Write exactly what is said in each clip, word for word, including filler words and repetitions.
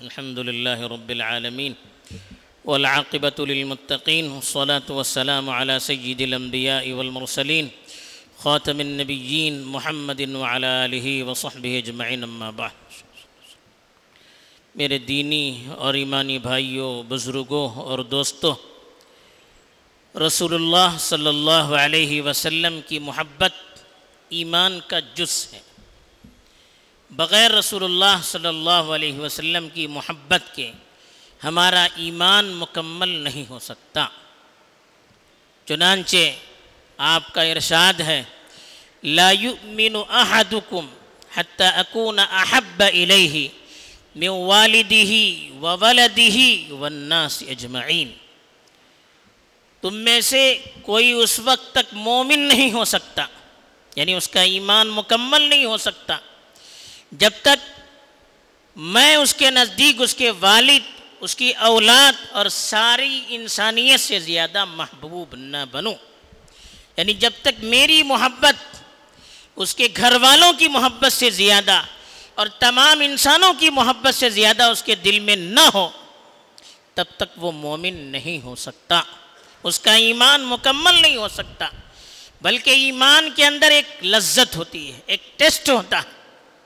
الحمد لله رب العالمين والعاقبة للمتقين والصلاة والسلام على سيد الأنبياء والمرسلين خاتم النبيين محمد وعلى آله وصحبه اجمعین اما بعد۔ میرے دینی اور ایمانی بھائیوں، بزرگوں اور دوستوں، رسول اللہ صلی اللہ علیہ وسلم کی محبت ایمان کا جز ہے۔ بغیر رسول اللہ صلی اللہ علیہ وسلم کی محبت کے ہمارا ایمان مکمل نہیں ہو سکتا۔ چنانچہ آپ کا ارشاد ہے، لا یؤمن احدکم حتی اکون احب الیہ من والدہ وولدہ والناس اجمعین۔ تم میں سے کوئی اس وقت تک مومن نہیں ہو سکتا، یعنی اس کا ایمان مکمل نہیں ہو سکتا جب تک میں اس کے نزدیک اس کے والد، اس کی اولاد اور ساری انسانیت سے زیادہ محبوب نہ بنوں۔ یعنی جب تک میری محبت اس کے گھر والوں کی محبت سے زیادہ اور تمام انسانوں کی محبت سے زیادہ اس کے دل میں نہ ہو، تب تک وہ مومن نہیں ہو سکتا، اس کا ایمان مکمل نہیں ہو سکتا۔ بلکہ ایمان کے اندر ایک لذت ہوتی ہے، ایک ٹیسٹ ہوتا ہے،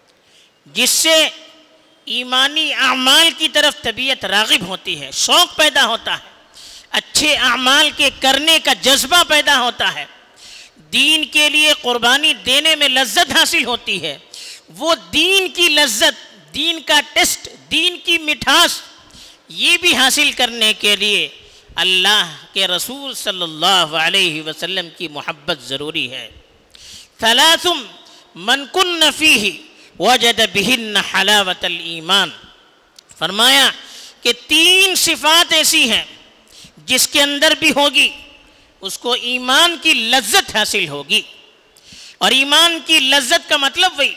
جس سے ایمانی اعمال کی طرف طبیعت راغب ہوتی ہے، شوق پیدا ہوتا ہے، اچھے اعمال کے کرنے کا جذبہ پیدا ہوتا ہے، دین کے لیے قربانی دینے میں لذت حاصل ہوتی ہے۔ وہ دین کی لذت، دین کا ٹیسٹ، دین کی مٹھاس، یہ بھی حاصل کرنے کے لیے اللہ کے رسول صلی اللہ علیہ وسلم کی محبت ضروری ہے۔ ثلاث من کن فیہ وجد بہن حلاوت الایمان۔ فرمایا کہ تین صفات ایسی ہیں جس کے اندر بھی ہوگی اس کو ایمان کی لذت حاصل ہوگی۔ اور ایمان کی لذت کا مطلب وہی،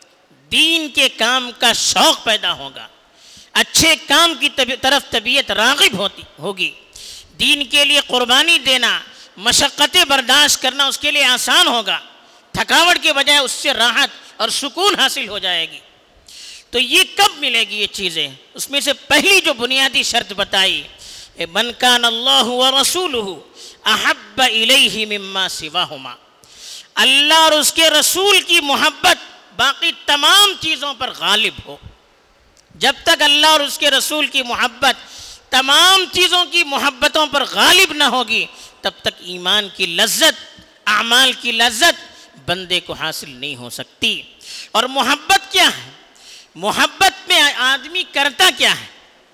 دین کے کام کا شوق پیدا ہوگا، اچھے کام کی طرف طبیعت راغب ہوتی ہوگی، دین کے لیے قربانی دینا، مشقتیں برداشت کرنا اس کے لیے آسان ہوگا، تھکاوٹ کے بجائے اس سے راحت اور سکون حاصل ہو جائے گی۔ تو یہ کب ملے گی یہ چیزیں؟ اس میں سے پہلی جو بنیادی شرط بتائی، من کان اللہ ورسولہ احب الیہ مما سواہما، اللہ اور اس کے رسول کی محبت باقی تمام چیزوں پر غالب ہو۔ جب تک اللہ اور اس کے رسول کی محبت تمام چیزوں کی محبتوں پر غالب نہ ہوگی، تب تک ایمان کی لذت، اعمال کی لذت بندے کو حاصل نہیں ہو سکتی۔ اور محبت کیا ہے؟ محبت میں آدمی کرتا کیا ہے؟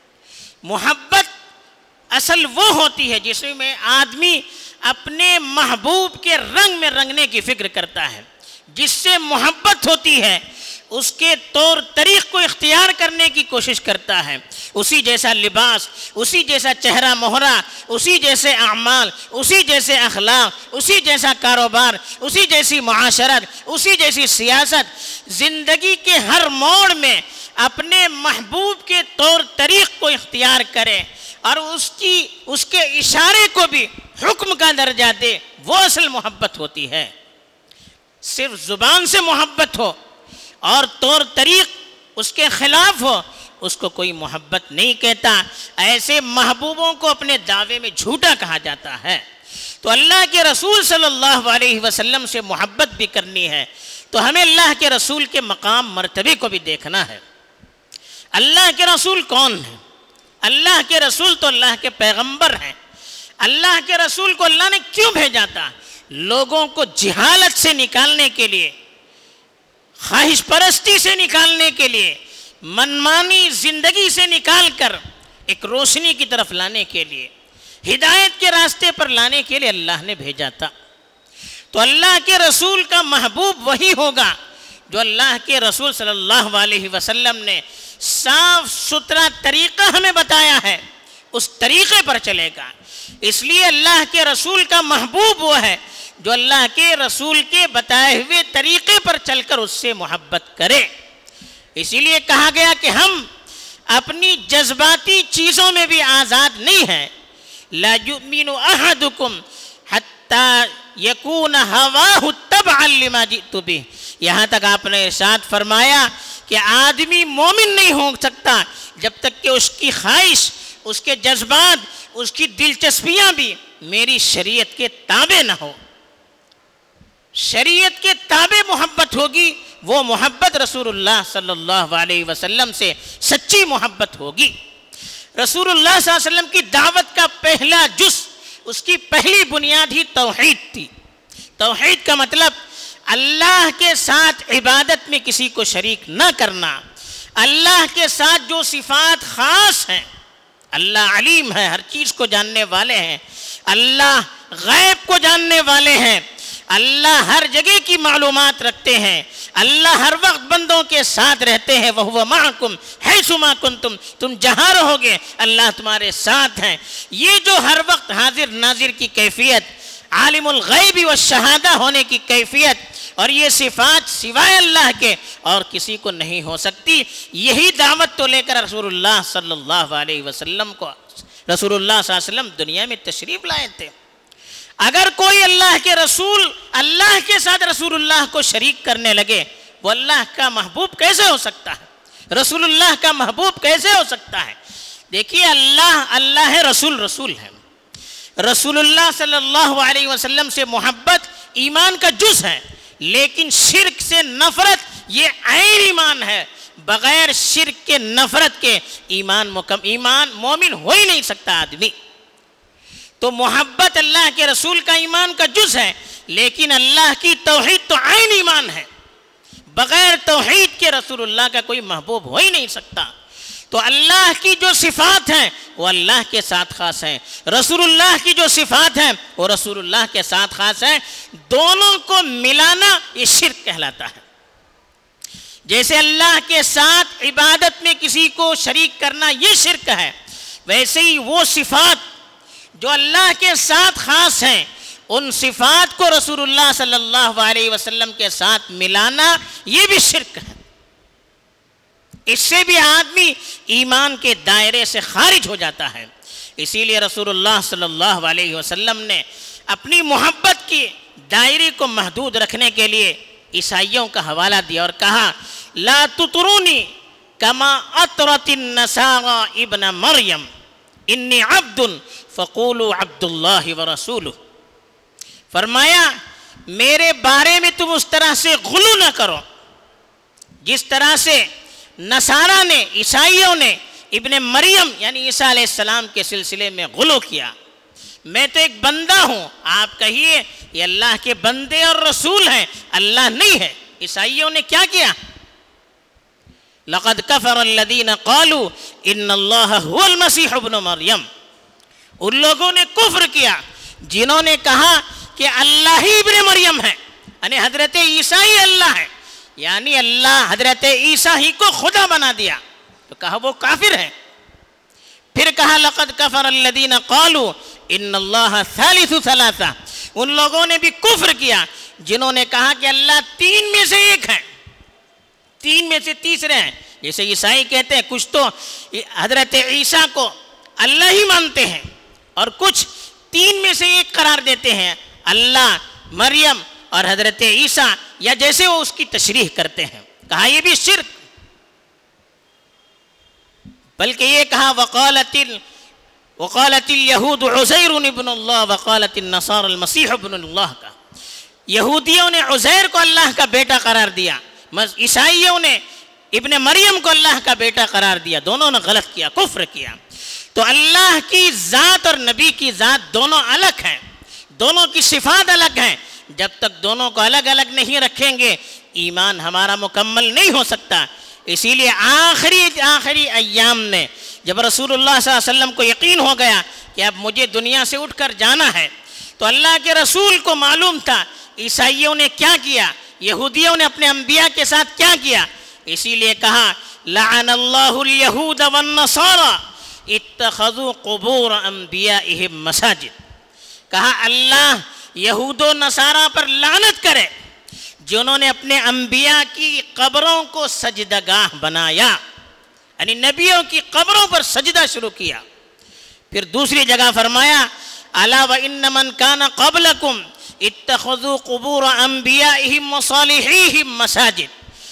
محبت اصل وہ ہوتی ہے جس میں آدمی اپنے محبوب کے رنگ میں رنگنے کی فکر کرتا ہے۔ جس سے محبت ہوتی ہے اس کے طور طریق کو اختیار کرنے کی کوشش کرتا ہے، اسی جیسا لباس، اسی جیسا چہرہ مہرہ، اسی جیسے اعمال، اسی جیسے اخلاق، اسی جیسا کاروبار، اسی جیسی معاشرت، اسی جیسی سیاست، زندگی کے ہر موڑ میں اپنے محبوب کے طور طریق کو اختیار کرے اور اس کی اس کے اشارے کو بھی حکم کا درجہ دے، وہ اصل محبت ہوتی ہے۔ صرف زبان سے محبت ہو اور طور طریق اس کے خلاف ہو، اس کو کوئی محبت نہیں کہتا۔ ایسے محبوبوں کو اپنے دعوے میں جھوٹا کہا جاتا ہے۔ تو اللہ کے رسول صلی اللہ علیہ وسلم سے محبت بھی کرنی ہے تو ہمیں اللہ کے رسول کے مقام مرتبے کو بھی دیکھنا ہے۔ اللہ کے رسول کون ہیں؟ اللہ کے رسول تو اللہ کے پیغمبر ہیں۔ اللہ کے رسول کو اللہ نے کیوں بھیجا تھا؟ لوگوں کو جہالت سے نکالنے کے لیے، خواہش پرستی سے نکالنے کے لیے، منمانی زندگی سے نکال کر ایک روشنی کی طرف لانے کے لیے، ہدایت کے راستے پر لانے کے لیے اللہ نے بھیجا تھا۔ تو اللہ کے رسول کا محبوب وہی ہوگا جو اللہ کے رسول صلی اللہ علیہ وسلم نے صاف ستھرا طریقہ ہمیں بتایا ہے، اس طریقے پر چلے گا۔ اس لیے اللہ کے رسول کا محبوب وہ ہے جو اللہ کے رسول کے بتائے ہوئے طریقے پر چل کر اس سے محبت کرے۔ اسی لیے کہا گیا کہ ہم اپنی جذباتی چیزوں میں بھی آزاد نہیں ہیں۔ لا یؤمن احدکم حتی یکون ہواہ تبعا لما جئت بہ، یہاں تک آپ نے ارشاد فرمایا کہ آدمی مومن نہیں ہو سکتا جب تک کہ اس کی خواہش، اس کے جذبات، اس کی دلچسپیاں بھی میری شریعت کے تابع نہ ہو۔ شریعت کے تابع محبت ہوگی، وہ محبت رسول اللہ صلی اللہ علیہ وسلم سے سچی محبت ہوگی۔ رسول اللہ صلی اللہ علیہ وسلم کی دعوت کا پہلا جز، اس کی پہلی بنیاد ہی توحید تھی۔ توحید کا مطلب اللہ کے ساتھ عبادت میں کسی کو شریک نہ کرنا، اللہ کے ساتھ جو صفات خاص ہیں، اللہ علیم ہے، ہر چیز کو جاننے والے ہیں، اللہ غیب کو جاننے والے ہیں، اللہ ہر جگہ کی معلومات رکھتے ہیں، اللہ ہر وقت بندوں کے ساتھ رہتے ہیں، وَهُوَ مَعَكُمْ حَيْثُ مَا كُنْتُمْ، تم جہاں رہو گے اللہ تمہارے ساتھ ہیں۔ یہ جو ہر وقت حاضر ناظر کی کیفیت، عالم الغیب والشہادہ ہونے کی کیفیت، اور یہ صفات سوائے اللہ کے اور کسی کو نہیں ہو سکتی، یہی دعوت تو لے کر رسول اللہ صلی اللہ علیہ وسلم کو رسول اللہ صلی اللہ علیہ وسلم دنیا میں تشریف لائے تھے۔ اگر کوئی اللہ کے رسول اللہ کے ساتھ رسول اللہ کو شریک کرنے لگے، وہ اللہ کا محبوب کیسے ہو سکتا ہے؟ رسول اللہ کا محبوب کیسے ہو سکتا ہے؟ دیکھیے، اللہ اللہ ہے، رسول رسول ہے۔ رسول اللہ صلی اللہ علیہ وسلم سے محبت ایمان کا جز ہے، لیکن شرک سے نفرت یہ عین ایمان ہے۔ بغیر شرک کے، نفرت کے ایمان مکمل ایمان مومن ہو ہی نہیں سکتا آدمی۔ تو محبت اللہ کے رسول کا ایمان کا جز ہے، لیکن اللہ کی توحید تو عین ایمان ہے۔ بغیر توحید کے رسول اللہ کا کوئی محبوب ہو ہی نہیں سکتا۔ تو اللہ کی جو صفات ہیں وہ اللہ کے ساتھ خاص ہیں، رسول اللہ کی جو صفات ہیں وہ رسول اللہ کے ساتھ خاص ہیں۔ دونوں کو ملانا یہ شرک کہلاتا ہے۔ جیسے اللہ کے ساتھ عبادت میں کسی کو شریک کرنا یہ شرک ہے، ویسے ہی وہ صفات جو اللہ کے ساتھ خاص ہیں، ان صفات کو رسول اللہ صلی اللہ علیہ وسلم کے ساتھ ملانا یہ بھی شرک ہے۔ اس سے بھی آدمی ایمان کے دائرے سے خارج ہو جاتا ہے۔ اسی لیے رسول اللہ صلی اللہ علیہ وسلم نے اپنی محبت کی دائرے کو محدود رکھنے کے لیے عیسائیوں کا حوالہ دیا اور کہا، لا تطرونی کما اطرت النصارى ابن مریم انی عبد فقولوا عبد اللہ ورسولہ۔ فرمایا، میرے بارے میں تم اس طرح سے غلو نہ کرو جس طرح سے نصارہ نے، عیسائیوں نے ابن مریم یعنی عیسیٰ علیہ السلام کے سلسلے میں غلو کیا۔ میں تو ایک بندہ ہوں، آپ کہیے یہ اللہ کے بندے اور رسول ہیں، اللہ نہیں ہے۔ عیسائیوں نے کیا کیا؟ لقد کفر الذین قالوا ان اللہ هو المسیح ابن مریم۔ ان لوگوں نے کفر کیا جنہوں نے کہا کہ اللہ ہی ابن مریم ہے، یعنی حضرت عیسیٰ ہی اللہ ہے، یعنی اللہ حضرت عیسیٰ ہی کو خدا بنا دیا، تو کہا وہ کافر ہے۔ پھر کہا لقد کفر الذین قالوا ان اللہ ثالث ثلاثہ۔ ان لوگوں نے بھی کفر کیا جنہوں نے کہا کہ اللہ تین میں سے ایک ہے، تین میں سے تیسرے ہیں۔ جیسے عیسائی کہتے ہیں کچھ تو حضرت عیسیٰ کو اللہ ہی مانتے ہیں اور کچھ تین میں سے ایک قرار دیتے ہیں، اللہ، مریم اور حضرت عیسیٰ، یا جیسے وہ اس کی تشریح کرتے ہیں۔ کہا یہ بھی شرک، بلکہ یہ کہا وقالت ال وقالت الیہود عزیر ابن اللہ وقالت النصارى المسیح ابن اللہ کا۔ یہودیوں نے عزیر کو اللہ کا بیٹا قرار دیا، عیسائیوں نے ابن مریم کو اللہ کا بیٹا قرار دیا۔ دونوں نے غلط کیا، کفر کیا۔ تو اللہ کی ذات اور نبی کی ذات دونوں الگ ہیں، دونوں کی صفات الگ ہیں۔ جب تک دونوں کو الگ الگ نہیں رکھیں گے ایمان ہمارا مکمل نہیں ہو سکتا۔ اسی لیے آخری آخری ایام میں جب رسول اللہ صلی اللہ علیہ وسلم کو یقین ہو گیا کہ اب مجھے دنیا سے اٹھ کر جانا ہے، تو اللہ کے رسول کو معلوم تھا عیسائیوں نے کیا کیا، یہودیوں نے اپنے انبیاء کے ساتھ کیا کیا۔ اسی لیے کہا لعن اللہ الیہود والنصارى اتخذوا قبور انبیائہم مساجد۔ کہا اللہ یہود و نصارہ پر لعنت کرے جنہوں نے اپنے انبیاء کی قبروں کو سجدگاہ بنایا، یعنی نبیوں کی قبروں پر سجدہ شروع کیا۔ پھر دوسری جگہ فرمایا الا وان من کان قبلکم اتخذوا قبور انبیائہم وصالحیہم مساجد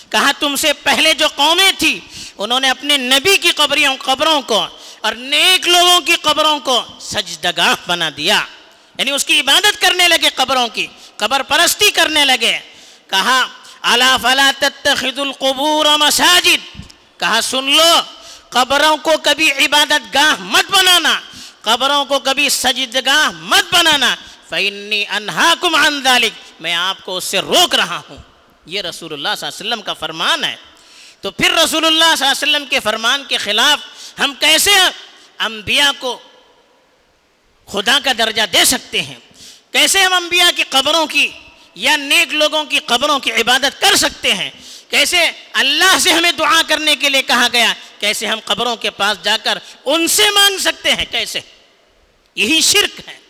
کہا تم سے پہلے جو قومیں تھی انہوں نے اپنے نبی کی قبریوں قبروں کو اور نیک لوگوں کی قبروں کو سجدگاہ بنا دیا، یعنی اس کی عبادت کرنے لگے، قبروں کی قبر پرستی کرنے لگے۔ کہا الا فلا تتخذوا القبور مساجد، کہا سن لو قبروں کو کبھی عبادت گاہ مت بنانا، قبروں کو کبھی سجدگاہ مت بنانا، فإنی انہاکم عن ذلک، میں آپ کو اس سے روک رہا ہوں۔ یہ رسول اللہ صلی اللہ علیہ وسلم کا فرمان ہے۔ تو پھر رسول اللہ صلی اللہ علیہ وسلم کے فرمان کے خلاف ہم کیسے انبیاء کو خدا کا درجہ دے سکتے ہیں؟ کیسے ہم انبیاء کی قبروں کی یا نیک لوگوں کی قبروں کی عبادت کر سکتے ہیں؟ کیسے اللہ سے ہمیں دعا کرنے کے لیے کہا گیا، کیسے ہم قبروں کے پاس جا کر ان سے مانگ سکتے ہیں؟ کیسے؟ یہی شرک ہے۔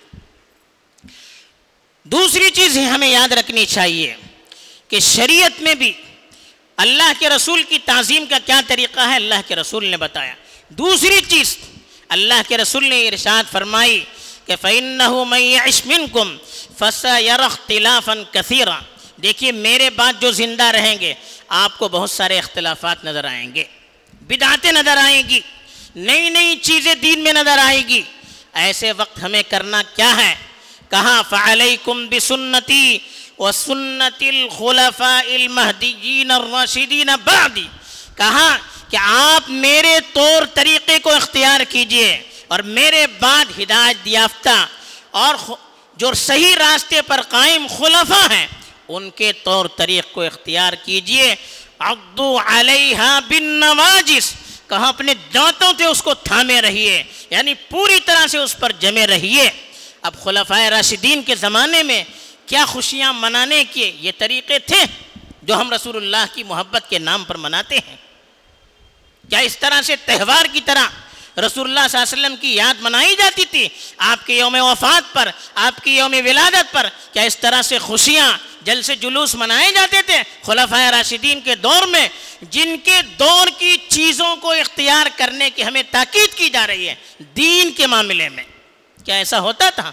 دوسری چیز ہمیں یاد رکھنی چاہیے کہ شریعت میں بھی اللہ کے رسول کی تعظیم کا کیا طریقہ ہے، اللہ کے رسول نے بتایا۔ دوسری چیز اللہ کے رسول نے ارشاد فرمائی کہ فَإِنَّهُ مَن يَعِشْ مِنْكُمْ فَسَيَرَى اخْتِلَافًا كَثِيرًا، دیکھیے میرے بعد جو زندہ رہیں گے آپ کو بہت سارے اختلافات نظر آئیں گے، بدعتیں نظر آئیں گی، نئی نئی چیزیں دین میں نظر آئیں گی۔ ایسے وقت ہمیں کرنا کیا ہے؟ کہا فَعَلَيْكُمْ بِسُنَّتِي وَسُنَّتِ الْخُلَفَاءِ الْمَهْدِيِّينَ الرَّاشِدِينَ بَعْدِي، کہا کہ آپ میرے طور طریقے کو اختیار کیجئے اور میرے بعد ہدایت یافتہ اور جو صحیح راستے پر قائم خلفاء ہیں ان کے طور طریق کو اختیار کیجئے۔ عضوا علیہا بالنواجس، کہا اپنے دانتوں سے اس کو تھامے رہیے، یعنی پوری طرح سے اس پر جمے رہیے۔ اب خلفائے راشدین کے زمانے میں کیا خوشیاں منانے کے یہ طریقے تھے جو ہم رسول اللہ کی محبت کے نام پر مناتے ہیں؟ کیا اس طرح سے تہوار کی طرح رسول اللہ صلی اللہ علیہ وسلم کی یاد منائی جاتی تھی؟ آپ کے یوم وفات پر، آپ کی یوم ولادت پر کیا اس طرح سے خوشیاں جلسے جلوس منائے جاتے تھے؟ خلفائے راشدین کے دور میں جن کے دور کی چیزوں کو اختیار کرنے کی ہمیں تاکید کی جا رہی ہے دین کے معاملے میں، کیا ایسا ہوتا تھا؟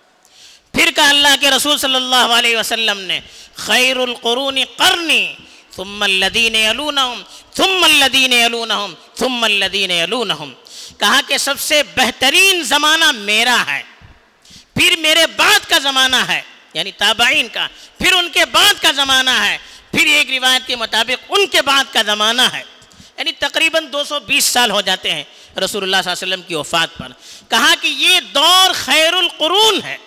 پھر کہا اللہ کے رسول صلی اللہ علیہ وسلم نے خیر القرون قرنی ثم الذین یلونہم ثم الذین یلونہم ثم الذین یلونہم، کہا کہ سب سے بہترین زمانہ میرا ہے، پھر میرے بعد کا زمانہ ہے یعنی تابعین کا، پھر ان کے بعد کا زمانہ ہے، پھر ایک روایت کے مطابق ان کے بعد کا زمانہ ہے، یعنی تقریباً دو سو بیس سال ہو جاتے ہیں رسول اللہ صلی اللہ علیہ وسلم کی وفات پر۔ کہا کہ یہ دور خیر القرون ہے،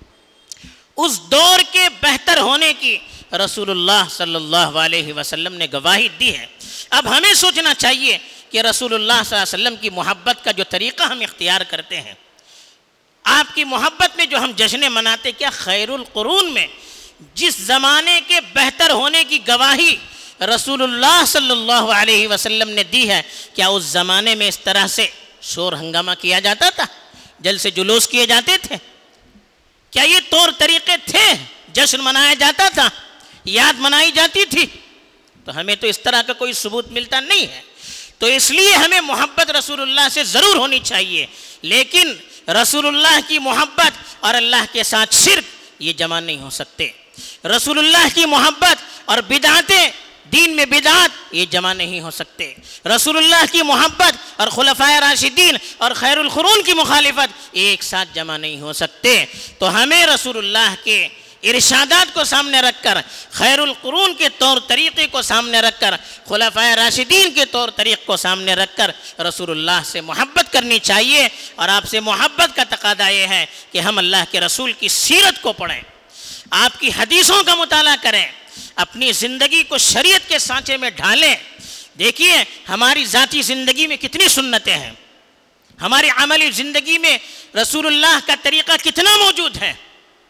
اس دور کے بہتر ہونے کی رسول اللہ صلی اللہ علیہ وسلم نے گواہی دی ہے۔ اب ہمیں سوچنا چاہیے کہ رسول اللہ صلی اللہ علیہ وسلم کی محبت کا جو طریقہ ہم اختیار کرتے ہیں، آپ کی محبت میں جو ہم جشن مناتے، کیا خیر القرون میں جس زمانے کے بہتر ہونے کی گواہی رسول اللہ صلی اللہ علیہ وسلم نے دی ہے، کیا اس زمانے میں اس طرح سے شور ہنگامہ کیا جاتا تھا، جلسے جلوس کیے جاتے تھے؟ کیا یہ طور طریقے تھے؟ جشن منایا جاتا تھا، یاد منائی جاتی تھی؟ تو ہمیں تو اس طرح کا کوئی ثبوت ملتا نہیں ہے۔ تو اس لیے ہمیں محبت رسول اللہ سے ضرور ہونی چاہیے، لیکن رسول اللہ کی محبت اور اللہ کے ساتھ شرک یہ جمع نہیں ہو سکتے۔ رسول اللہ کی محبت اور بدعتیں، دین میں بدعت، یہ جمع نہیں ہو سکتے۔ رسول اللہ کی محبت اور خلفائے راشدین اور خیر القرون کی مخالفت ایک ساتھ جمع نہیں ہو سکتے۔ تو ہمیں رسول اللہ کے ارشادات کو سامنے رکھ کر، خیر القرون کے طور طریقے کو سامنے رکھ کر، خلفائے راشدین کے طور طریق کو سامنے رکھ کر رسول اللہ سے محبت کرنی چاہیے۔ اور آپ سے محبت کا تقاضا یہ ہے کہ ہم اللہ کے رسول کی سیرت کو پڑھیں، آپ کی حدیثوں کا مطالعہ کریں، اپنی زندگی کو شریعت کے سانچے میں ڈھالیں۔ دیکھیے ہماری ذاتی زندگی میں کتنی سنتیں ہیں، ہماری عملی زندگی میں رسول اللہ کا طریقہ کتنا موجود ہے،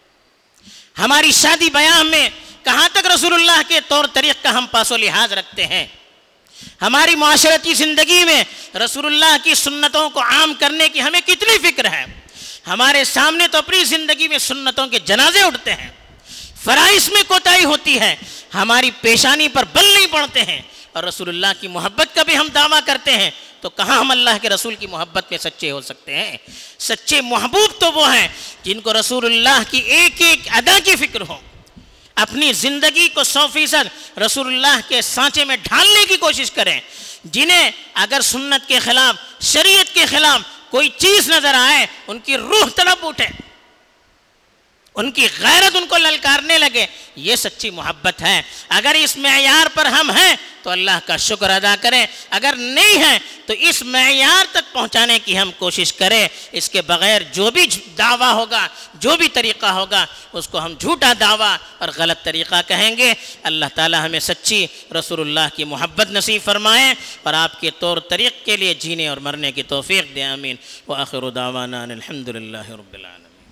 ہماری شادی بیاہ میں کہاں تک رسول اللہ کے طور طریق کا ہم پاس و لحاظ رکھتے ہیں، ہماری معاشرتی زندگی میں رسول اللہ کی سنتوں کو عام کرنے کی ہمیں کتنی فکر ہے۔ ہمارے سامنے تو اپنی زندگی میں سنتوں کے جنازے اٹھتے ہیں، فرائض میں کوتاہی ہوتی ہے، ہماری پیشانی پر بل نہیں پڑتے ہیں، اور رسول اللہ کی محبت کا بھی ہم دعویٰ کرتے ہیں، تو کہاں ہم اللہ کے رسول کی محبت میں سچے ہو سکتے ہیں؟ سچے محبوب تو وہ ہیں جن کو رسول اللہ کی ایک ایک ادا کی فکر ہو، اپنی زندگی کو سو فیصد رسول اللہ کے سانچے میں ڈھالنے کی کوشش کریں. جنہیں اگر سنت کے خلاف، شریعت کے خلاف کوئی چیز نظر آئے ان کی روح تڑپ اٹھے، ان کی غیرت ان کو للکارنے لگے. یہ سچی محبت ہے. اگر اس معیار پر ہم ہیں تو اللہ کا شکر ادا کریں، اگر نہیں ہیں تو اس معیار تک پہنچانے کی ہم کوشش کریں. اس کے بغیر جو بھی دعویٰ ہوگا، جو بھی طریقہ ہوگا، اس کو ہم جھوٹا دعویٰ اور غلط طریقہ کہیں گے. اللہ تعالی ہمیں سچی رسول اللہ کی محبت نصیب فرمائیں اور آپ کے طور طریق کے لیے جینے اور مرنے کی توفیق دے. آمین. وآخر دعوانا الحمد للہ رب العالمین.